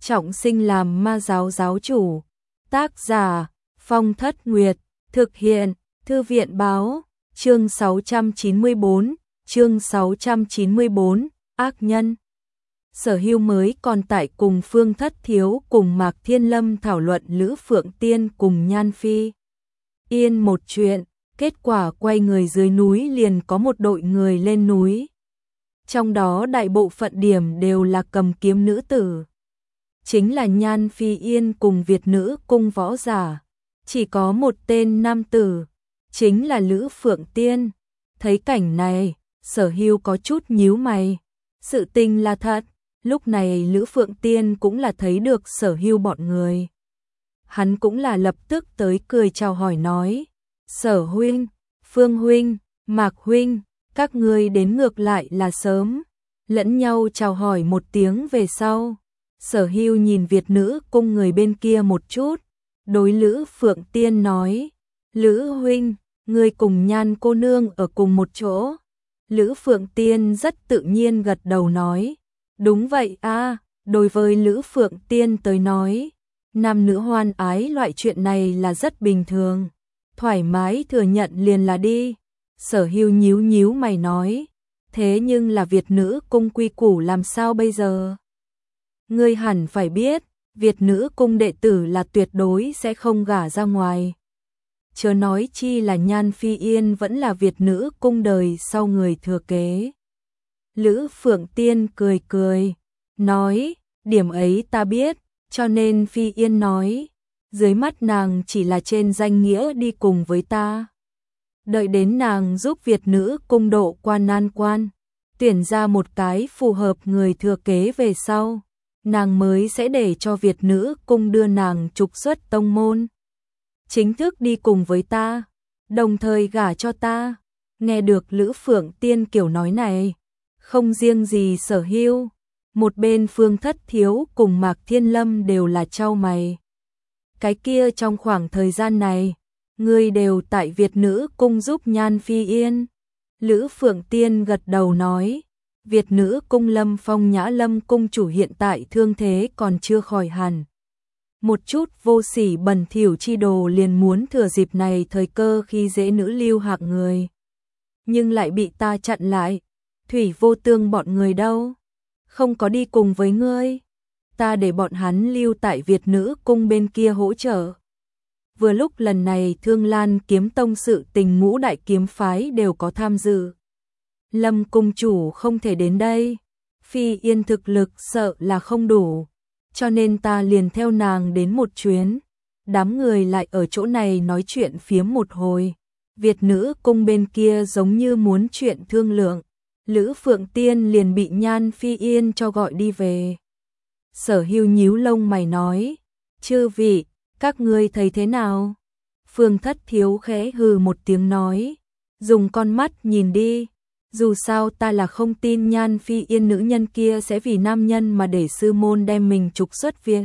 trọng sinh làm ma giáo giáo chủ. Tác giả Phong Thất Nguyệt, thực hiện Thư viện báo, chương 694, ác nhân. Sở Hưu mới còn tại cùng Phương Thất Thiếu cùng Mạc Thiên Lâm thảo luận Lữ Phượng Tiên cùng Nhan Phi Yên một chuyện, kết quả quay người dưới núi liền có một đội người lên núi. Trong đó đại bộ phận điểm đều là cầm kiếm nữ tử. Chính là Nhan Phi Yên cùng Việt nữ cung võ giả. Chỉ có một tên nam tử, chính là Lữ Phượng Tiên. Thấy cảnh này, Sở Hưu có chút nhíu mày. Sự tình là thật, lúc này Lữ Phượng Tiên cũng là thấy được Sở Hưu bọn người. Hắn cũng là lập tức tới cười chào hỏi nói, Sở huynh, Phương huynh, Mạc huynh, các ngươi đến ngược lại là sớm. Lẫn nhau chào hỏi một tiếng về sau, Sở Hưu nhìn Việt nữ cung người bên kia một chút, đối Lữ Phượng Tiên nói, Lữ huynh, ngươi cùng Nhan cô nương ở cùng một chỗ. Lữ Phượng Tiên rất tự nhiên gật đầu nói, đúng vậy a. Đối với Lữ Phượng Tiên tới nói, nam nữ hoan ái loại chuyện này là rất bình thường, thoải mái thừa nhận liền là đi. Sở Hưu nhíu nhíu mày nói, thế nhưng là Việt nữ cung quy củ làm sao bây giờ? Ngươi hẳn phải biết, Việt nữ cung đệ tử là tuyệt đối sẽ không gả ra ngoài. Chớ nói chi là Nhan Phi Yên vẫn là Việt nữ cung đời sau người thừa kế. Lữ Phượng Tiên cười cười, nói, điểm ấy ta biết, cho nên Phi Yên nói, dưới mắt nàng chỉ là trên danh nghĩa đi cùng với ta. Đợi đến nàng giúp Việt nữ cung độ qua nan quan, tuyển ra một cái phù hợp người thừa kế về sau, nàng mới sẽ để cho Việt nữ cung đưa nàng trục xuất tông môn. Chính thức đi cùng với ta, đồng thời gả cho ta. Nghe được Lữ Phượng Tiên kiểu nói này, không riêng gì Sở Hưu, một bên Phương Thất Thiếu cùng Mạc Thiên Lâm đều là chau mày. Cái kia trong khoảng thời gian này, ngươi đều tại Việt nữ cung giúp Nhan Phi Yên. Lữ Phượng Tiên gật đầu nói, Việt nữ cung Lâm Phong Nhã Lâm cung chủ hiện tại thương thế còn chưa khỏi hẳn. Một chút vô sỉ bẩn thỉu chi đồ liền muốn thừa dịp này thời cơ khi dễ nữ lưu hạng người. Nhưng lại bị ta chặn lại. Thủy Vô Tương bọn người đâu? Không có đi cùng với ngươi. Ta để bọn hắn lưu tại Việt nữ cung bên kia hỗ trợ. Vừa lúc lần này Thương Lan kiếm tông sự tình ngũ đại kiếm phái đều có tham dự. Lâm cung chủ không thể đến đây. Phi Yên thực lực sợ là không đủ. Cho nên ta liền theo nàng đến một chuyến. Đám người lại ở chỗ này nói chuyện phiếm một hồi. Việt nữ cung bên kia giống như muốn chuyện thương lượng. Lữ Phượng Tiên liền bị Nhan Phi Yên cho gọi đi về. Sở Hưu nhíu lông mày nói, chư vị, các ngươi thấy thế nào? Phương Thất Thiếu khẽ hừ một tiếng nói, dùng con mắt nhìn đi. Dù sao ta là không tin Nhan Phi Yên nữ nhân kia sẽ vì nam nhân mà để sư môn đem mình trục xuất Việt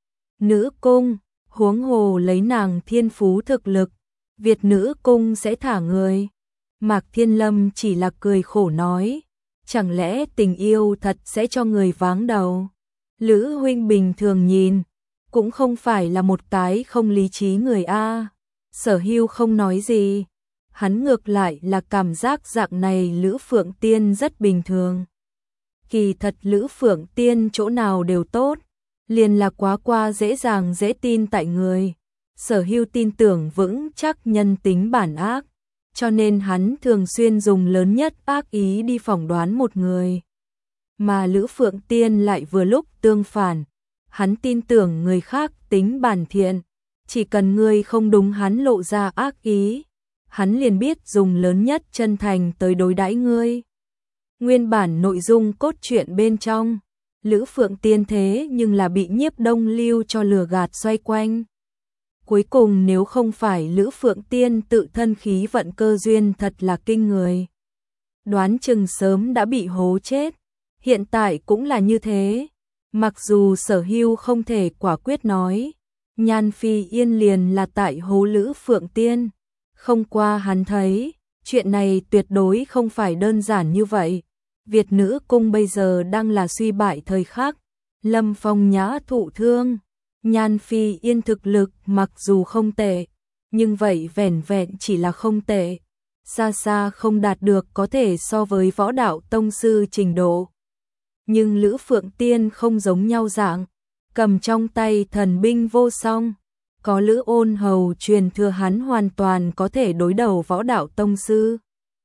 nữ cung, huống hồ lấy nàng thiên phú thực lực, Việt nữ cung sẽ thả người. Mạc Thiên Lâm chỉ là cười khổ nói, chẳng lẽ tình yêu thật sẽ cho người váng đầu? Lữ huynh bình thường nhìn, cũng không phải là một cái không lý trí người a. Sở Hưu không nói gì. Hắn ngược lại là cảm giác dạng này Lữ Phượng Tiên rất bình thường. Kỳ thật Lữ Phượng Tiên chỗ nào đều tốt, liền là quá qua dễ dàng dễ tin tại người. Sở Hưu tin tưởng vững chắc nhân tính bản ác, cho nên hắn thường xuyên dùng lớn nhất ác ý đi phỏng đoán một người. Mà Lữ Phượng Tiên lại vừa lúc tương phản, hắn tin tưởng người khác tính bản thiện, chỉ cần người không đúng hắn lộ ra ác ý, hắn liền biết dùng lớn nhất chân thành tới đối đãi ngươi. Nguyên bản nội dung cốt truyện bên trong, Lữ Phượng Tiên thế nhưng là bị Nhiếp Đông Lưu cho lừa gạt xoay quanh. Cuối cùng nếu không phải Lữ Phượng Tiên tự thân khí vận cơ duyên thật là kinh người, đoán chừng sớm đã bị hố chết. Hiện tại cũng là như thế. Mặc dù Sở Hưu không thể quả quyết nói, Nhan Phi Yên liền là tại hố Lữ Phượng Tiên. Không qua hắn thấy, chuyện này tuyệt đối không phải đơn giản như vậy. Việt nữ cung bây giờ đang là suy bại thời khắc, Lâm Phong Nhã thụ thương. Nhan Phi Yên thực lực mặc dù không tệ, nhưng vậy vẻn vẹn chỉ là không tệ, xa xa không đạt được có thể so với võ đạo tông sư trình độ. Nhưng Lữ Phượng Tiên không giống nhau dạng, cầm trong tay thần binh vô song, có Lữ Ôn Hầu truyền thừa hắn hoàn toàn có thể đối đầu võ đạo tông sư.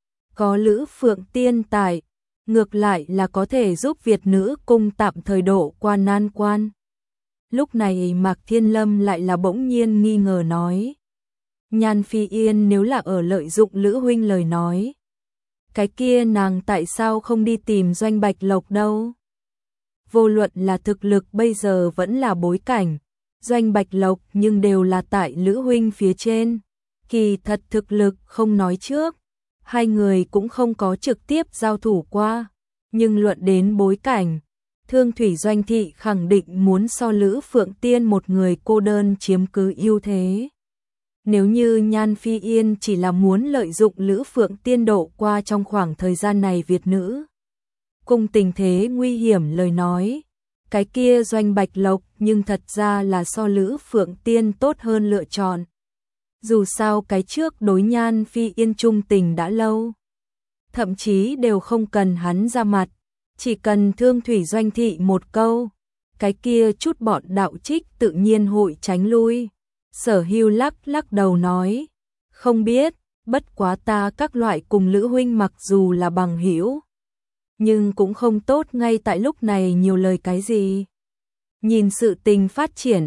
Có Lữ Phượng Tiên tại, ngược lại là có thể giúp Việt nữ cung tạm thời độ qua nan quan. Lúc này Mạc Thiên Lâm lại là bỗng nhiên nghi ngờ nói. Nhan Phi Yên nếu là ở lợi dụng Lữ huynh lời nói, cái kia nàng tại sao không đi tìm Doanh Bạch Lộc đâu? Vô luận là thực lực bây giờ vẫn là bối cảnh, Doanh Bạch Lộc nhưng đều là tại Lữ huynh phía trên. Kỳ thật thực lực không nói trước, hai người cũng không có trực tiếp giao thủ qua, nhưng luận đến bối cảnh, Thương Thủy Doanh thị khẳng định muốn so Lữ Phượng Tiên một người cô đơn chiếm cứ ưu thế. Nếu như Nhan Phi Yên chỉ là muốn lợi dụng Lữ Phượng Tiên độ qua trong khoảng thời gian này Việt nữ cùng tình thế nguy hiểm lời nói, cái kia Doanh Bạch Lộc nhưng thật ra là so Lữ Phượng Tiên tốt hơn lựa chọn. Dù sao cái trước đối Nhan Phi Yên trung tình đã lâu, thậm chí đều không cần hắn ra mặt, chỉ cần Thương Thủy Doanh thị một câu, cái kia chút bọn đạo trích tự nhiên hội tránh lui. Sở Hưu lắc đầu nói, không biết, bất quá ta các loại cùng Lữ huynh mặc dù là bằng hữu, nhưng cũng không tốt ngay tại lúc này nhiều lời cái gì. Nhìn sự tình phát triển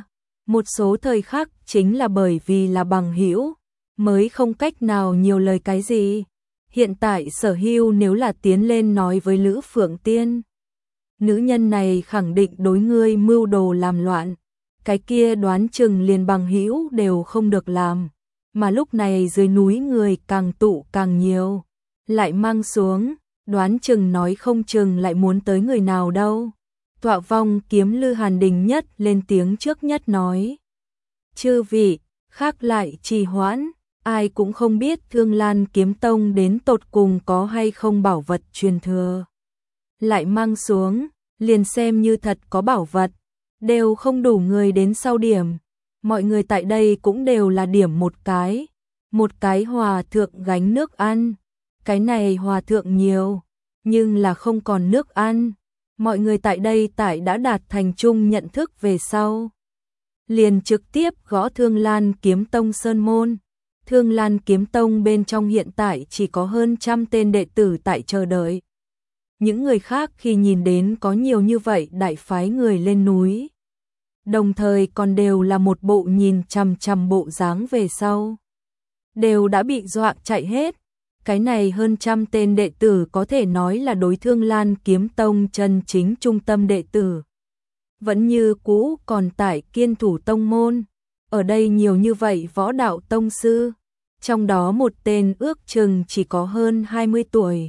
một số thời khắc chính là bởi vì là bằng hữu mới không cách nào nhiều lời cái gì. Hiện tại Sở Hưu nếu là tiến lên nói với Lữ Phượng Tiên, nữ nhân này khẳng định đối ngươi mưu đồ làm loạn, cái kia đoán chừng liền bằng hữu đều không được làm, mà lúc này dưới núi người càng tụ càng nhiều, lại mang xuống, đoán chừng nói không chừng lại muốn tới người nào đâu. Tọa Vong Kiếm Lư Hàn Đình nhất lên tiếng trước nhất nói, chư vị, khác lại trì hoãn, ai cũng không biết Thương Lan Kiếm Tông đến tột cùng có hay không bảo vật truyền thừa. Lại mang xuống, liền xem như thật có bảo vật, đều không đủ người đến sau điểm. Mọi người tại đây cũng đều là điểm một cái hòa thượng gánh nước ăn. Cái này hòa thượng nhiều, nhưng là không còn nước ăn. Mọi người tại đây đã đạt thành chung nhận thức về sau, liền trực tiếp gõ Thương Lan Kiếm Tông sơn môn. Thương Lan Kiếm Tông bên trong hiện tại chỉ có hơn 100 tên đệ tử tại chờ đợi. Những người khác khi nhìn đến có nhiều như vậy đại phái người lên núi, đồng thời còn đều là một bộ nhìn chằm chằm bộ dáng về sau, đều đã bị dọa chạy hết. Cái này hơn 100 tên đệ tử có thể nói là đối Thương Lan Kiếm Tông chân chính trung tâm đệ tử. Vẫn như cũ còn tại kiên thủ tông môn. Ở đây nhiều như vậy võ đạo tông sư, trong đó một tên ước chừng chỉ có hơn 20 tuổi.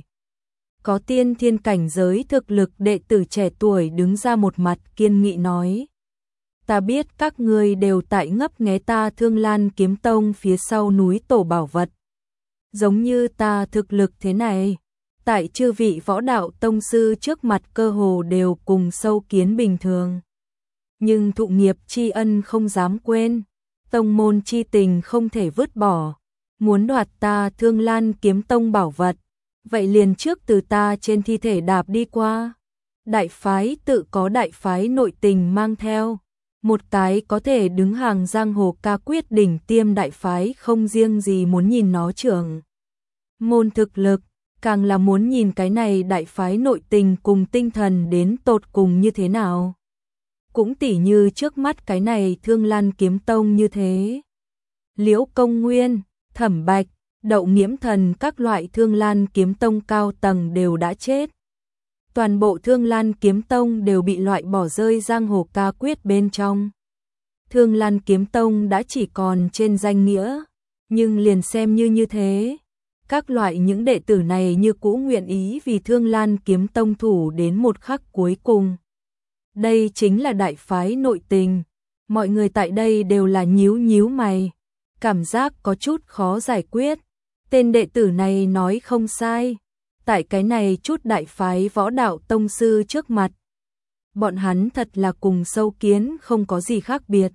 Có tiên thiên cảnh giới thực lực đệ tử trẻ tuổi đứng ra một mặt kiên nghị nói, ta biết các ngươi đều tại ngấp nghé ta Thương Lan Kiếm Tông phía sau núi tổ bảo vật. Giống như ta thực lực thế này, tại chư vị võ đạo tông sư trước mặt cơ hồ đều cùng sâu kiến bình thường. Nhưng thụ nghiệp tri ân không dám quên, tông môn chi tình không thể vứt bỏ. Muốn đoạt ta Thương Lan Kiếm Tông bảo vật, vậy liền trước từ ta trên thi thể đạp đi qua. Đại phái tự có đại phái nội tình mang theo, một cái có thể đứng hàng giang hồ ca quyết đỉnh tiêm đại phái không riêng gì muốn nhìn nó trưởng môn thực lực, càng là muốn nhìn cái này đại phái nội tình cùng tinh thần đến tột cùng như thế nào. Cũng tỉ như trước mắt cái này Thương Lan Kiếm Tông như thế. Liễu Công Nguyên, Thẩm Bạch, Đậu Nghiễm Thần các loại Thương Lan Kiếm Tông cao tầng đều đã chết. Toàn bộ Thương Lan Kiếm Tông đều bị loại bỏ rơi giang hồ ca quyết bên trong. Thương Lan Kiếm Tông đã chỉ còn trên danh nghĩa, nhưng liền xem như thế, các loại những đệ tử này như cũ nguyện ý vì Thương Lan Kiếm Tông thủ đến một khắc cuối cùng. Đây chính là đại phái nội tình. Mọi người tại đây đều là nhíu mày, cảm giác có chút khó giải quyết. Tên đệ tử này nói không sai, tại cái này chút đại phái võ đạo tông sư trước mặt, bọn hắn thật là cùng sâu kiến không có gì khác biệt.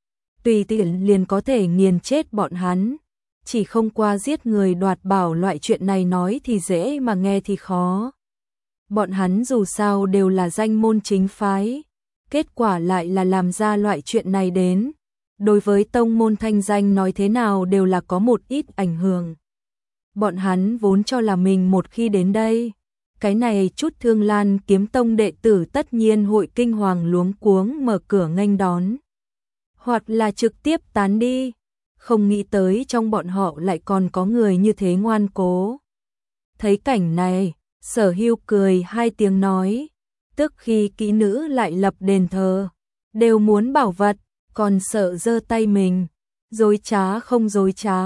Tùy tiện liền có thể nghiền chết bọn hắn, chỉ không qua giết người đoạt bảo loại chuyện này nói thì dễ mà nghe thì khó. Bọn hắn dù sao đều là danh môn chính phái, kết quả lại là làm ra loại chuyện này đến. Đối với tông môn thanh danh nói thế nào đều là có một ít ảnh hưởng. Bọn hắn vốn cho là mình một khi đến đây, cái này chút Thương Lan Kiếm Tông đệ tử tất nhiên hội kinh hoàng luống cuống mở cửa nghênh đón, hoặc là trực tiếp tán đi. Không nghĩ tới trong bọn họ lại còn có người như thế ngoan cố. Thấy cảnh này, Sở Hưu cười hai tiếng nói, tức khi kỹ nữ lại lập đền thờ, đều muốn bảo vật, còn sợ giơ tay mình, dối trá không dối trá.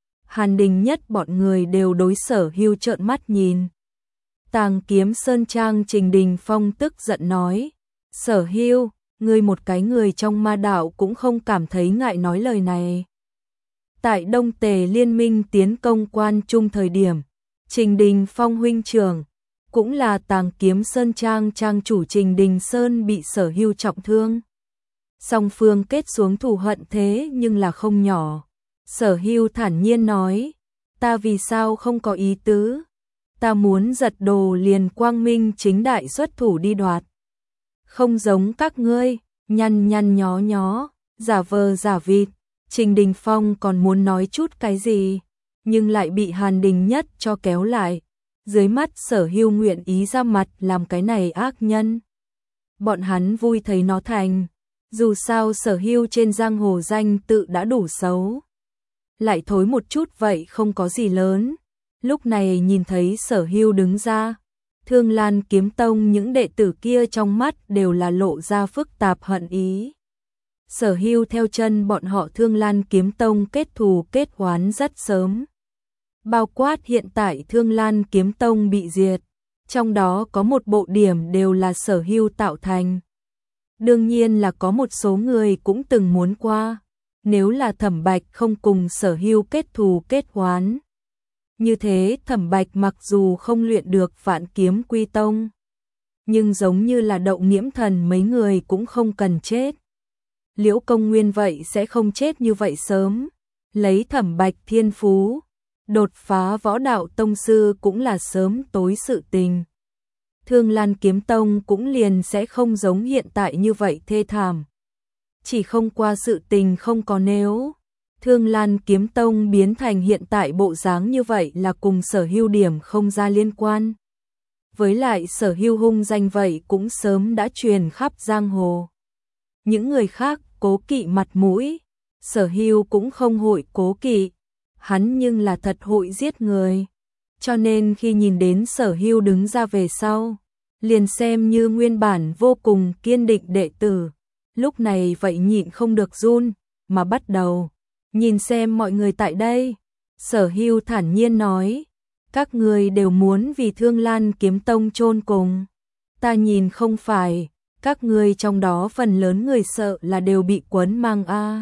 Hàn Đình Nhất bọn người đều đối Sở Hưu trợn mắt nhìn. Tàng Kiếm Sơn Trang Trình Đình Phong tức giận nói, Sở Hưu, ngươi một cái người trong ma đạo cũng không cảm thấy ngại nói lời này. Tại Đông Tề liên minh tiến công Quan Trung thời điểm, Trình Đình Phong huynh trưởng, cũng là Tàng Kiếm Sơn Trang trang chủ Trình Đình Sơn bị Sở Hưu trọng thương. Song phương kết xuống thù hận thế nhưng là không nhỏ. Sở Hưu thản nhiên nói, ta vì sao không có ý tứ, ta muốn giật đồ liền quang minh chính đại xuất thủ đi đoạt. Không giống các ngươi, nhăn nhăn nhó nhó, giả vờ giả vịt. Trình Đình Phong còn muốn nói chút cái gì, nhưng lại bị Hàn Đình Nhất cho kéo lại. Dưới mắt Sở Hưu nguyện ý ra mặt làm cái này ác nhân. Bọn hắn vui thấy nó thành, dù sao Sở Hưu trên giang hồ danh tự đã đủ xấu. Lại thối một chút vậy không có gì lớn. Lúc này nhìn thấy Sở Hưu đứng ra, Thương Lan Kiếm Tông những đệ tử kia trong mắt đều là lộ ra phức tạp hận ý. Sở Hưu theo chân bọn họ Thương Lan Kiếm Tông kết thù kết oán rất sớm. Bao quát hiện tại Thương Lan Kiếm Tông bị diệt, trong đó có một bộ điểm đều là Sở Hưu tạo thành. Đương nhiên là có một số người cũng từng muốn qua, nếu là Thẩm Bạch không cùng Sở Hưu kết thù kết oán. Như thế Thẩm Bạch mặc dù không luyện được Vạn Kiếm Quy Tông, nhưng giống như là Đậu Nghiễm Thần mấy người cũng không cần chết. Liễu Công Nguyên vậy sẽ không chết như vậy sớm, lấy Thẩm Bạch thiên phú, đột phá võ đạo tông sư cũng là sớm tối sự tình. Thương Lan Kiếm Tông cũng liền sẽ không giống hiện tại như vậy thê thảm. Chỉ không qua sự tình không có nếu. Thương Lan Kiếm Tông biến thành hiện tại bộ dáng như vậy là cùng Sở Hưu điểm không ra liên quan. Với lại Sở Hưu hung danh vậy cũng sớm đã truyền khắp giang hồ. Những người khác cố kỵ mặt mũi, Sở Hưu cũng không hội cố kỵ, hắn nhưng là thật hội giết người. Cho nên khi nhìn đến Sở Hưu đứng ra về sau, liền xem như nguyên bản vô cùng kiên định đệ tử, lúc này vậy nhịn không được run, mà bắt đầu nhìn xem mọi người tại đây. Sở Hưu thản nhiên nói, các người đều muốn vì Thương Lan Kiếm Tông chôn cùng. Ta nhìn không phải, các người trong đó phần lớn người sợ là đều bị quấn mang a.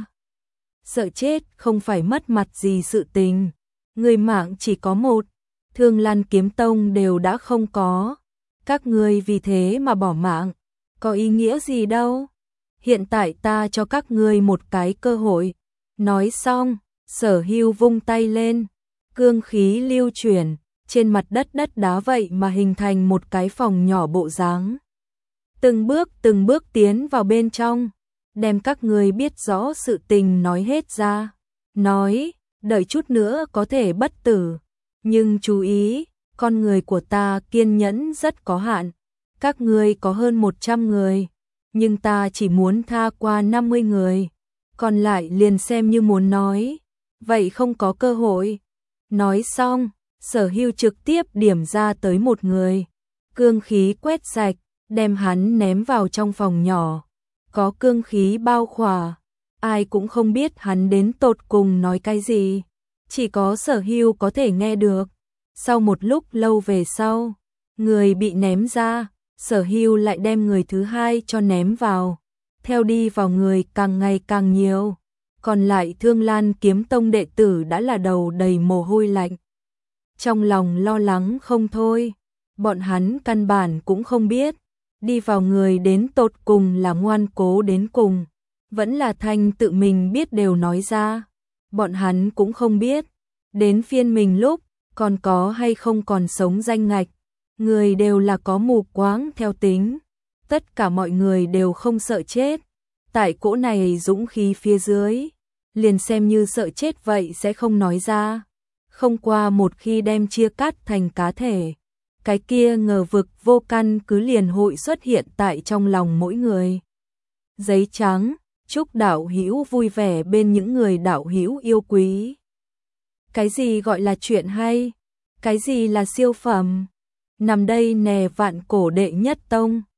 Sợ chết không phải mất mặt gì sự tình, người mạng chỉ có một, Thương Lan Kiếm Tông đều đã không có. Các người vì thế mà bỏ mạng, có ý nghĩa gì đâu. Hiện tại ta cho các ngươi một cái cơ hội. Nói xong, Sở Hưu vung tay lên, cương khí lưu chuyển, trên mặt đất đá vậy mà hình thành một cái phòng nhỏ bộ dáng. Từng bước tiến vào bên trong, đem các ngươi biết rõ sự tình nói hết ra. Nói, đợi chút nữa có thể bất tử, nhưng chú ý, con người của ta kiên nhẫn rất có hạn. Các ngươi có hơn 100 người, nhưng ta chỉ muốn tha qua 50 người, còn lại liền xem như muốn nói, vậy không có cơ hội. Nói xong, Sở Hưu trực tiếp điểm ra tới một người, cương khí quét sạch, đem hắn ném vào trong phòng nhỏ, có cương khí bao khỏa, ai cũng không biết hắn đến tột cùng nói cái gì, chỉ có Sở Hưu có thể nghe được. Sau một lúc lâu về sau, người bị ném ra, Sở Hưu lại đem người thứ hai cho ném vào, theo đi vào người càng ngày càng nhiều, còn lại Thương Lan Kiếm Tông đệ tử đã là đầu đầy mồ hôi lạnh. Trong lòng lo lắng không thôi, bọn hắn căn bản cũng không biết, đi vào người đến tột cùng là ngoan cố đến cùng, vẫn là Thanh tự mình biết đều nói ra. Bọn hắn cũng không biết, đến phiên mình lúc, còn có hay không còn sống danh ngạch, người đều là có mù quáng theo tính, tất cả mọi người đều không sợ chết, tại cỗ này dũng khí phía dưới, liền xem như sợ chết vậy sẽ không nói ra, không qua một khi đem chia cắt thành cá thể, cái kia ngờ vực vô căn cứ liền hội xuất hiện tại trong lòng mỗi người. Giấy trắng, chúc đạo hữu vui vẻ bên những người đạo hữu yêu quý. Cái gì gọi là chuyện hay? Cái gì là siêu phẩm? Nằm đây nè vạn cổ đệ nhất tông.